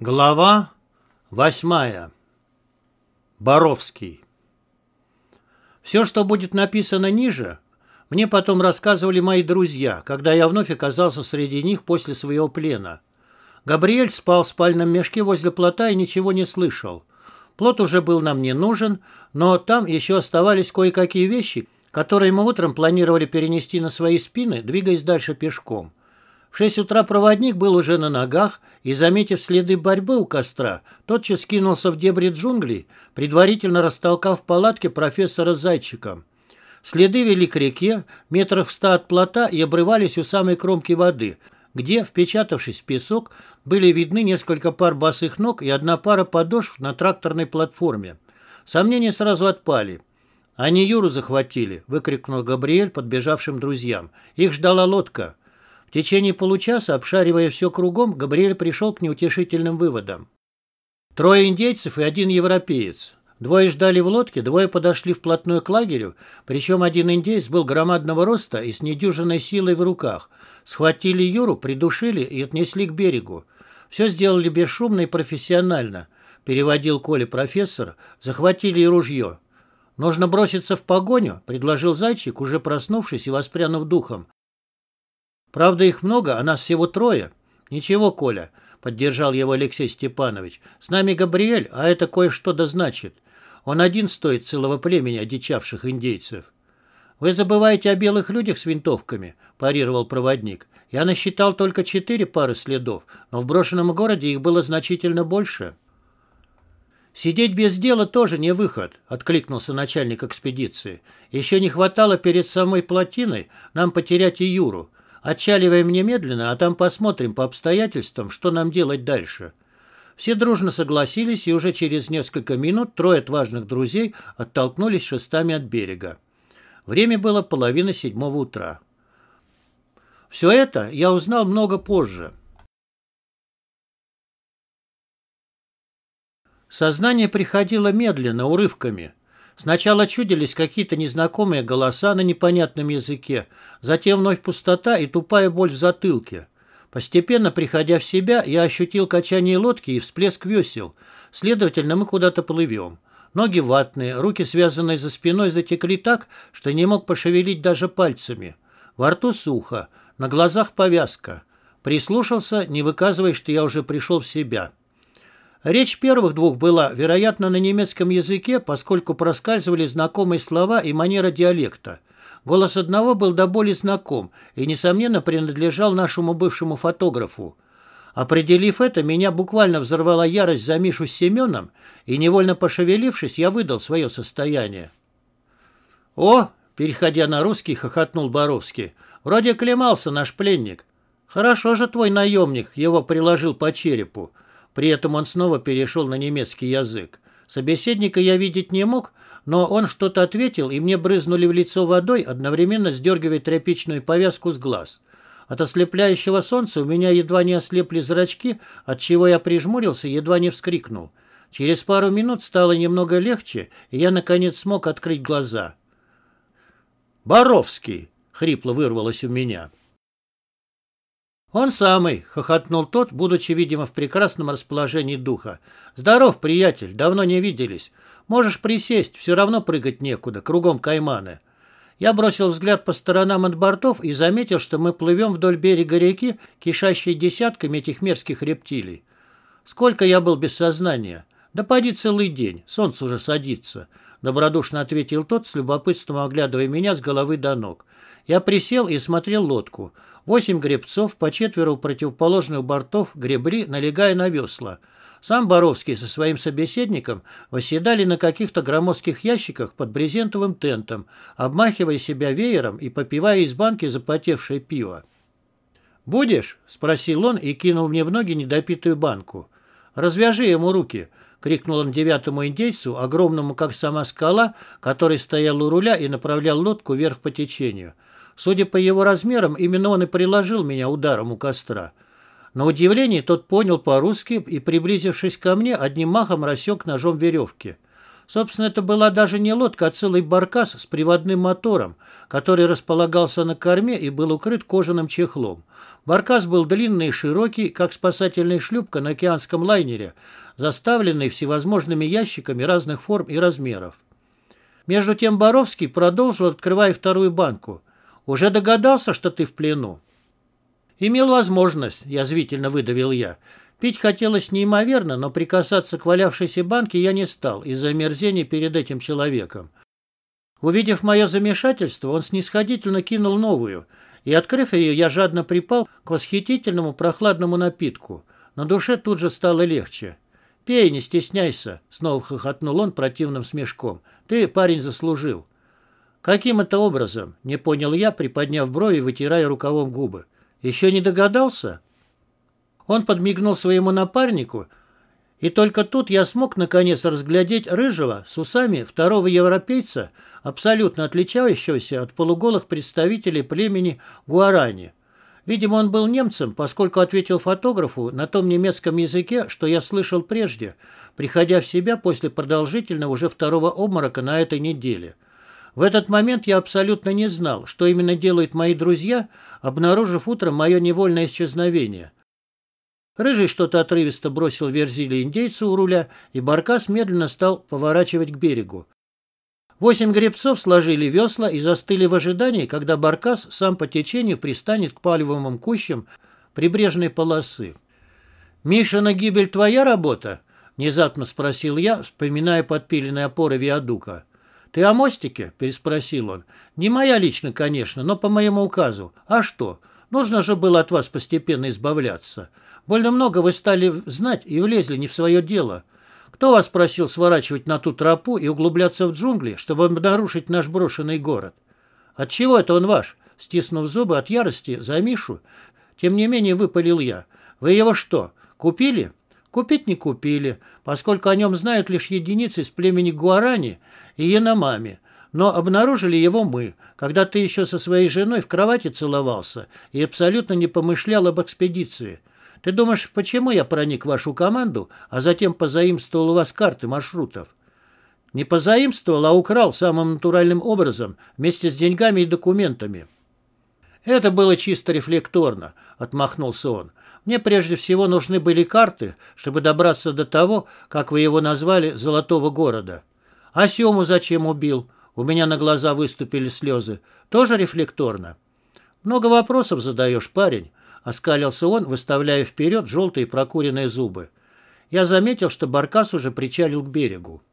Глава 8. Боровский. Все, что будет написано ниже, мне потом рассказывали мои друзья, когда я вновь оказался среди них после своего плена. Габриэль спал в спальном мешке возле плота и ничего не слышал. Плот уже был нам не нужен, но там еще оставались кое-какие вещи, которые мы утром планировали перенести на свои спины, двигаясь дальше пешком. В 6 утра проводник был уже на ногах и, заметив следы борьбы у костра, тотчас кинулся в дебри джунглей, предварительно растолкав в палатке профессора с Зайчиком. Следы вели к реке, метрах в 100 от плота, и обрывались у самой кромки воды, где, впечатавшись в песок, были видны несколько пар босых ног и одна пара подошв на тракторной платформе. Сомнения сразу отпали. «Они Юру захватили!» — выкрикнул Габриэль подбежавшим друзьям. «Их ждала лодка!» В течение получаса, обшаривая все кругом, Габриэль пришел к неутешительным выводам. 3 индейцев и 1 европеец. 2 ждали в лодке, 2 подошли вплотную к лагерю, причем 1 индейец был громадного роста и с недюжинной силой в руках. Схватили Юру, придушили и отнесли к берегу. Все сделали бесшумно и профессионально, переводил Коля профессор, захватили и ружье. «Нужно броситься в погоню», — предложил Зайчик, уже проснувшись и воспрянув духом. «Правда, их много, а нас всего 3. «Ничего, Коля», — поддержал его Алексей Степанович. «С нами Габриэль, а это кое-что да значит. Он один стоит целого племени одичавших индейцев». «Вы забываете о белых людях с винтовками», — парировал проводник. «Я насчитал только 4 пары следов, но в брошенном городе их было значительно больше». «Сидеть без дела тоже не выход», — откликнулся начальник экспедиции. «Еще не хватало перед самой плотиной нам потерять и Юру. Отчаливаем немедленно, а там посмотрим по обстоятельствам, что нам делать дальше». Все дружно согласились, и уже через несколько минут 3 отважных друзей оттолкнулись шестами от берега. Время было 6:30 утра. Все это я узнал много позже. Сознание приходило медленно, урывками. Сначала чудились какие-то незнакомые голоса на непонятном языке, затем вновь пустота и тупая боль в затылке. Постепенно, приходя в себя, я ощутил качание лодки и всплеск весел. Следовательно, мы куда-то плывем. Ноги ватные, руки, связанные за спиной, затекли так, что не мог пошевелить даже пальцами. Во рту сухо, на глазах повязка. Прислушался, не выказывая, что я уже пришел в себя. Речь первых 2 была, вероятно, на немецком языке, поскольку проскальзывали знакомые слова и манера диалекта. Голос одного был до боли знаком и, несомненно, принадлежал нашему бывшему фотографу. Определив это, меня буквально взорвала ярость за Мишу с Семеном, и, невольно пошевелившись, я выдал свое состояние. «О!» — переходя на русский, хохотнул Боровский. «Вроде оклемался наш пленник. Хорошо же твой наемник его приложил по черепу». При этом он снова перешел на немецкий язык. Собеседника я видеть не мог, но он что-то ответил, и мне брызнули в лицо водой, одновременно сдергивая тряпичную повязку с глаз. От ослепляющего солнца у меня едва не ослепли зрачки, отчего я прижмурился и едва не вскрикнул. Через пару минут стало немного легче, и я, наконец, смог открыть глаза. «Боровский!» — хрипло вырвалось у меня. «Он самый», — хохотнул тот, будучи, видимо, в прекрасном расположении духа. «Здоров, приятель, давно не виделись. Можешь присесть, все равно прыгать некуда, кругом кайманы». Я бросил взгляд по сторонам от бортов и заметил, что мы плывем вдоль берега реки, кишащей десятками этих мерзких рептилий. «Сколько я был без сознания?» «Да поди целый день, солнце уже садится», — добродушно ответил тот, с любопытством оглядывая меня с головы до ног. Я присел и смотрел лодку. 8 гребцов, по 4 у противоположных бортов, гребли, налегая на весла. Сам Боровский со своим собеседником восседали на каких-то громоздких ящиках под брезентовым тентом, обмахивая себя веером и попивая из банки запотевшее пиво. «Будешь?» — спросил он и кинул мне в ноги недопитую банку. «Развяжи ему руки!» — крикнул он 9-му индейцу, огромному как сама скала, который стоял у руля и направлял лодку вверх по течению. Судя по его размерам, именно он и приложил меня ударом у костра. На удивление тот понял по-русски и, приблизившись ко мне, одним махом рассек ножом веревки. Собственно, это была даже не лодка, а целый баркас с приводным мотором, который располагался на корме и был укрыт кожаным чехлом. Баркас был длинный и широкий, как спасательная шлюпка на океанском лайнере, заставленный всевозможными ящиками разных форм и размеров. Между тем Боровский продолжил, открывая вторую банку. «Уже догадался, что ты в плену?» «Имел возможность», — язвительно выдавил я. Пить хотелось неимоверно, но прикасаться к валявшейся банке я не стал из-за омерзения перед этим человеком. Увидев мое замешательство, он снисходительно кинул новую, и, открыв ее, я жадно припал к восхитительному прохладному напитку. На душе тут же стало легче. «Пей, не стесняйся», — снова хохотнул он противным смешком. «Ты, парень, заслужил». «Каким это образом?» — не понял я, приподняв брови и вытирая рукавом губы. «Еще не догадался?» Он подмигнул своему напарнику, и только тут я смог наконец разглядеть рыжего с усами второго европейца, абсолютно отличающегося от полуголых представителей племени Гуарани. Видимо, он был немцем, поскольку ответил фотографу на том немецком языке, что я слышал прежде, приходя в себя после продолжительного уже второго обморока на этой неделе. В этот момент я абсолютно не знал, что именно делают мои друзья, обнаружив утром мое невольное исчезновение. Рыжий что-то отрывисто бросил Верзили индейцу у руля, и баркас медленно стал поворачивать к берегу. 8 гребцов сложили весла и застыли в ожидании, когда баркас сам по течению пристанет к пальмовым кущам прибрежной полосы. «Мишина гибель твоя работа?» — внезапно спросил я, вспоминая подпиленные опоры виадука. «Ты о мостике?» — переспросил он. «Не моя лично, конечно, но по моему указу. А что? Нужно же было от вас постепенно избавляться. Больно много вы стали знать и влезли не в свое дело. Кто вас просил сворачивать на ту тропу и углубляться в джунгли, чтобы нарушить наш брошенный город? Отчего это он ваш?» Стиснув зубы от ярости за Мишу, тем не менее выпалил я. «Вы его что, купили?» «Купить не купили, поскольку о нем знают лишь единицы из племени Гуарани и Яномами. Но обнаружили его мы, когда ты еще со своей женой в кровати целовался и абсолютно не помышлял об экспедиции. Ты думаешь, почему я проник в вашу команду, а затем позаимствовал у вас карты маршрутов?» «Не позаимствовал, а украл самым натуральным образом, вместе с деньгами и документами». «Это было чисто рефлекторно», — отмахнулся он. «Мне прежде всего нужны были карты, чтобы добраться до того, как вы его назвали, золотого города». «А Сему зачем убил?» У меня на глаза выступили слезы. «Тоже рефлекторно?» «Много вопросов задаешь, парень», — оскалился он, выставляя вперед желтые прокуренные зубы. Я заметил, что баркас уже причалил к берегу.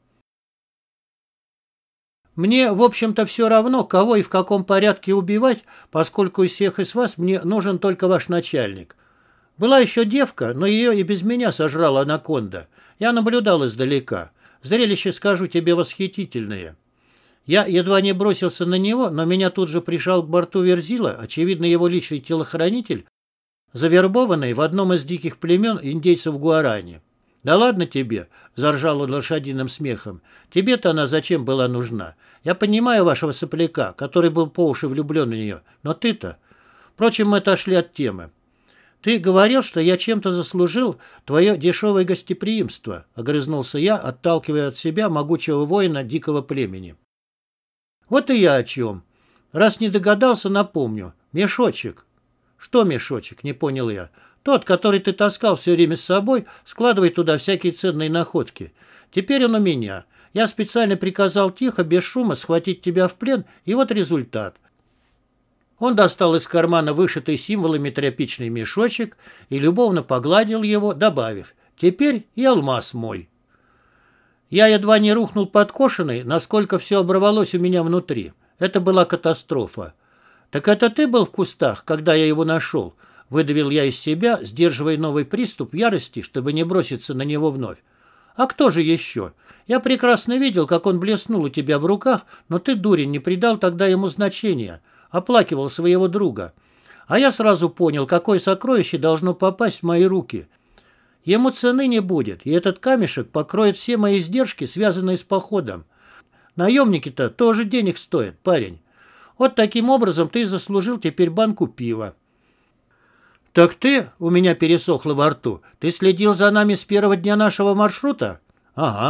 «Мне, в общем-то, все равно, кого и в каком порядке убивать, поскольку из всех из вас мне нужен только ваш начальник. Была еще девка, но ее и без меня сожрала анаконда. Я наблюдал издалека. Зрелище, скажу тебе, восхитительное. Я едва не бросился на него, но меня тут же прижал к борту Верзила, очевидно, его личный телохранитель, завербованный в одном из диких племен индейцев Гуарани. «Да ладно тебе», — заржал он лошадиным смехом. «Тебе-то она зачем была нужна? Я понимаю вашего сопляка, который был по уши влюблен в нее, но ты-то...» Впрочем, мы отошли от темы. «Ты говорил, что я чем-то заслужил твое дешевое гостеприимство», — огрызнулся я, отталкивая от себя могучего воина дикого племени. «Вот и я о чем. Раз не догадался, напомню. Мешочек». «Что мешочек?» — не понял я. «Тот, который ты таскал все время с собой, складывай туда всякие ценные находки. Теперь он у меня. Я специально приказал тихо, без шума, схватить тебя в плен, и вот результат». Он достал из кармана вышитый символами тряпичный мешочек и любовно погладил его, добавив: «Теперь и алмаз мой». Я едва не рухнул подкошенный, насколько все оборвалось у меня внутри. Это была катастрофа. «Так это ты был в кустах, когда я его нашел?» — выдавил я из себя, сдерживая новый приступ ярости, чтобы не броситься на него вновь. «А кто же еще? Я прекрасно видел, как он блеснул у тебя в руках, но ты, дурень, не придал тогда ему значения, оплакивал своего друга. А я сразу понял, какое сокровище должно попасть в мои руки. Ему цены не будет, и этот камешек покроет все мои издержки, связанные с походом. Наемники-то тоже денег стоят, парень. Вот таким образом ты заслужил теперь банку пива». «Так ты, — у меня пересохло во рту, — ты следил за нами с первого дня нашего маршрута?» «Ага», —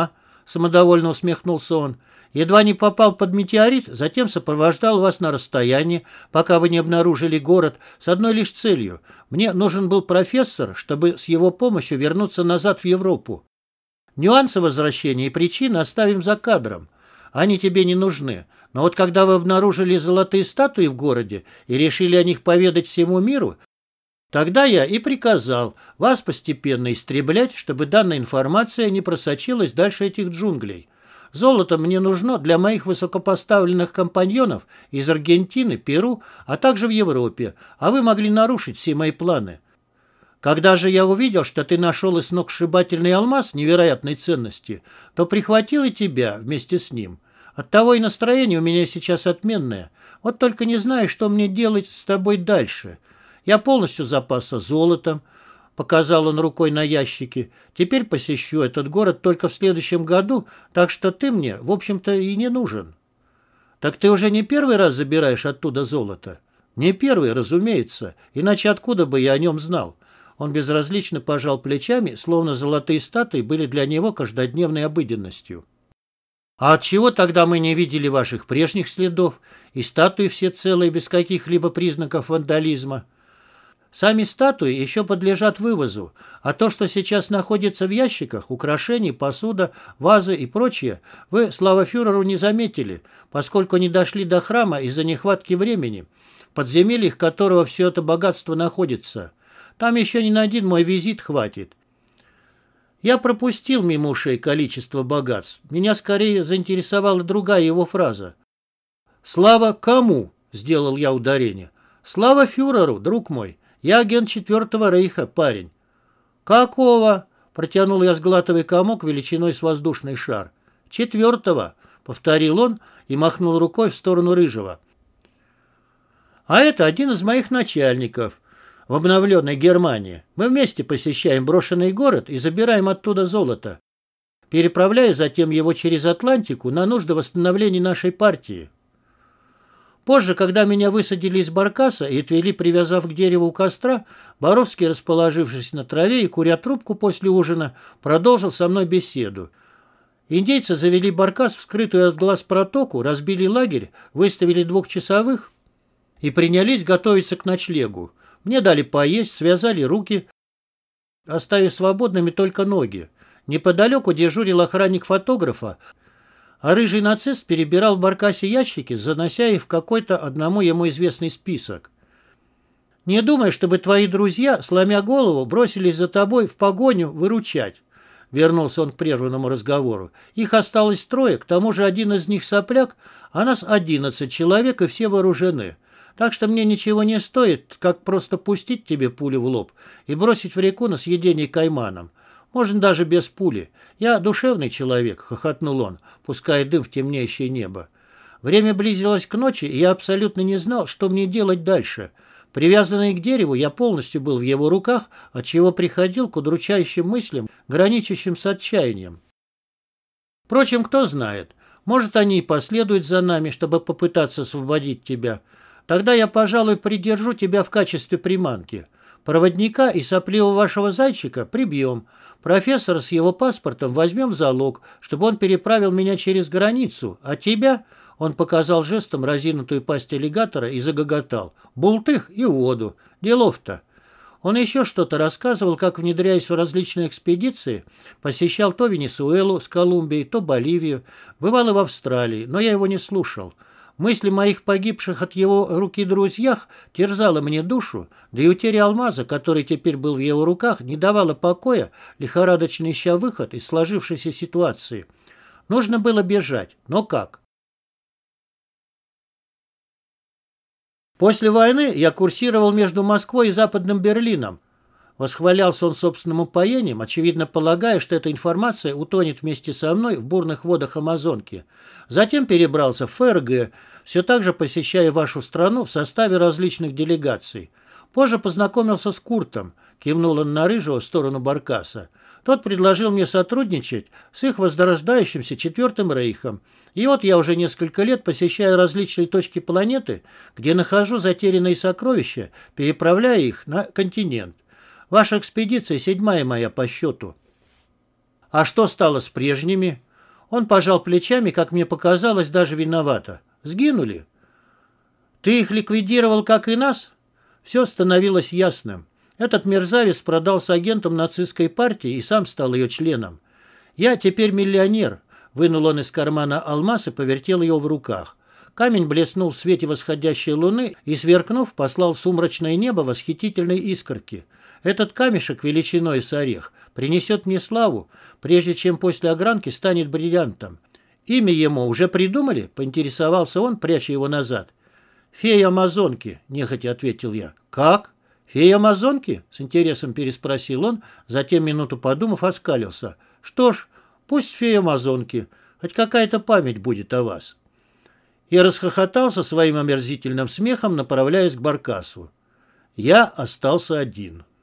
самодовольно усмехнулся он. «Едва не попал под метеорит, затем сопровождал вас на расстоянии, пока вы не обнаружили город, с одной лишь целью. Мне нужен был профессор, чтобы с его помощью вернуться назад в Европу. Нюансы возвращения и причины оставим за кадром. Они тебе не нужны. Но вот когда вы обнаружили золотые статуи в городе и решили о них поведать всему миру, тогда я и приказал вас постепенно истреблять, чтобы данная информация не просочилась дальше этих джунглей. Золото мне нужно для моих высокопоставленных компаньонов из Аргентины, Перу, а также в Европе, а вы могли нарушить все мои планы. Когда же я увидел, что ты нашел и сногсшибательный алмаз невероятной ценности, то прихватил и тебя вместе с ним. Оттого и настроение у меня сейчас отменное. Вот только не знаю, что мне делать с тобой дальше. Я полностью запасся золотом, показал он рукой на ящики. Теперь посещу этот город только в следующем году, так что ты мне, в общем-то, и не нужен. Так ты уже не первый раз забираешь оттуда золото? Не первый, разумеется, иначе откуда бы я о нем знал? Он безразлично пожал плечами, словно золотые статуи были для него каждодневной обыденностью. А отчего тогда мы не видели ваших прежних следов, и статуи все целые, без каких-либо признаков вандализма? Сами статуи еще подлежат вывозу, а то, что сейчас находится в ящиках, украшений, посуда, вазы и прочее, вы, слава фюреру, не заметили, поскольку не дошли до храма из-за нехватки времени, в подземельях которого все это богатство находится. Там еще ни на один мой визит хватит. Я пропустил мимо ушей количество богатств. Меня скорее заинтересовала другая его фраза. «Слава кому?» – сделал я ударение. «Слава фюреру, друг мой. Я агент Четвертого рейха, парень». «Какого?» – протянул я, сглатывая комок величиной с воздушный шар. «Четвертого», – повторил он и махнул рукой в сторону Рыжего. «А это один из моих начальников в обновленной Германии. Мы вместе посещаем брошенный город и забираем оттуда золото, переправляя затем его через Атлантику на нужды восстановления нашей партии. Позже, когда меня высадили из баркаса и отвели, привязав к дереву у костра, Боровский, расположившись на траве и куря трубку после ужина, продолжил со мной беседу. Индейцы завели баркас в скрытую от глаз протоку, разбили лагерь, выставили 2-часовых и принялись готовиться к ночлегу. Мне дали поесть, связали руки, оставив свободными только ноги. Неподалеку дежурил охранник фотографа, а рыжий нацист перебирал в баркасе ящики, занося их в какой-то одному ему известный список. «Не думай, чтобы твои друзья, сломя голову, бросились за тобой в погоню выручать», — вернулся он к прерванному разговору. «Их осталось 3, к тому же один из них сопляк, а нас 11 человек, и все вооружены. Так что мне ничего не стоит, как просто пустить тебе пулю в лоб и бросить в реку на съедение кайманам. Можно даже без пули. Я душевный человек», — хохотнул он, пуская дым в темнеющее небо. Время близилось к ночи, и я абсолютно не знал, что мне делать дальше. Привязанный к дереву, я полностью был в его руках, отчего приходил к удручающим мыслям, граничащим с отчаянием. Впрочем, кто знает, может, они и последуют за нами, чтобы попытаться освободить тебя. Тогда я, пожалуй, придержу тебя в качестве приманки. Проводника и сопливого вашего зайчика прибьем. Профессора с его паспортом возьмем в залог, чтобы он переправил меня через границу, а тебя...» Он показал жестом разинутую пасть аллигатора и загоготал. «Бултых и в воду. Делов-то». Он еще что-то рассказывал, как, внедряясь в различные экспедиции, посещал то Венесуэлу с Колумбией, то Боливию, бывал и в Австралии, но я его не слушал. Мысль моих погибших от его руки друзьях терзала мне душу, да и утеря алмаза, который теперь был в его руках, не давала покоя, лихорадочно ища выход из сложившейся ситуации. Нужно было бежать, но как? После войны я курсировал между Москвой и Западным Берлином. Восхвалялся он собственным упоением, очевидно полагая, что эта информация утонет вместе со мной в бурных водах Амазонки. Затем перебрался в ФРГ, все так же посещая вашу страну в составе различных делегаций. Позже познакомился с Куртом, кивнул он на Рыжего в сторону баркаса. Тот предложил мне сотрудничать с их возрождающимся Четвертым рейхом. И вот я уже несколько лет посещаю различные точки планеты, где нахожу затерянные сокровища, переправляя их на континент. Ваша экспедиция 7-я моя по счету. А что стало с прежними? Он пожал плечами, как мне показалось, даже виновато. Сгинули. Ты их ликвидировал, как и нас? Все становилось ясным. Этот мерзавец продался агентам нацистской партии и сам стал ее членом. Я теперь миллионер. Вынул он из кармана алмаз и повертел его в руках. Камень блеснул в свете восходящей луны и, сверкнув, послал в сумрачное небо восхитительной искорки. Этот камешек величиной с орех принесет мне славу, прежде чем после огранки станет бриллиантом. Имя ему уже придумали? Поинтересовался он, пряча его назад. «Фея Амазонки», — нехотя ответил я. «Как? Фея Амазонки?» — с интересом переспросил он, затем, минуту подумав, оскалился. «Что ж, пусть фея Амазонки, хоть какая-то память будет о вас». Я расхохотался своим омерзительным смехом, направляясь к баркасу. Я остался один.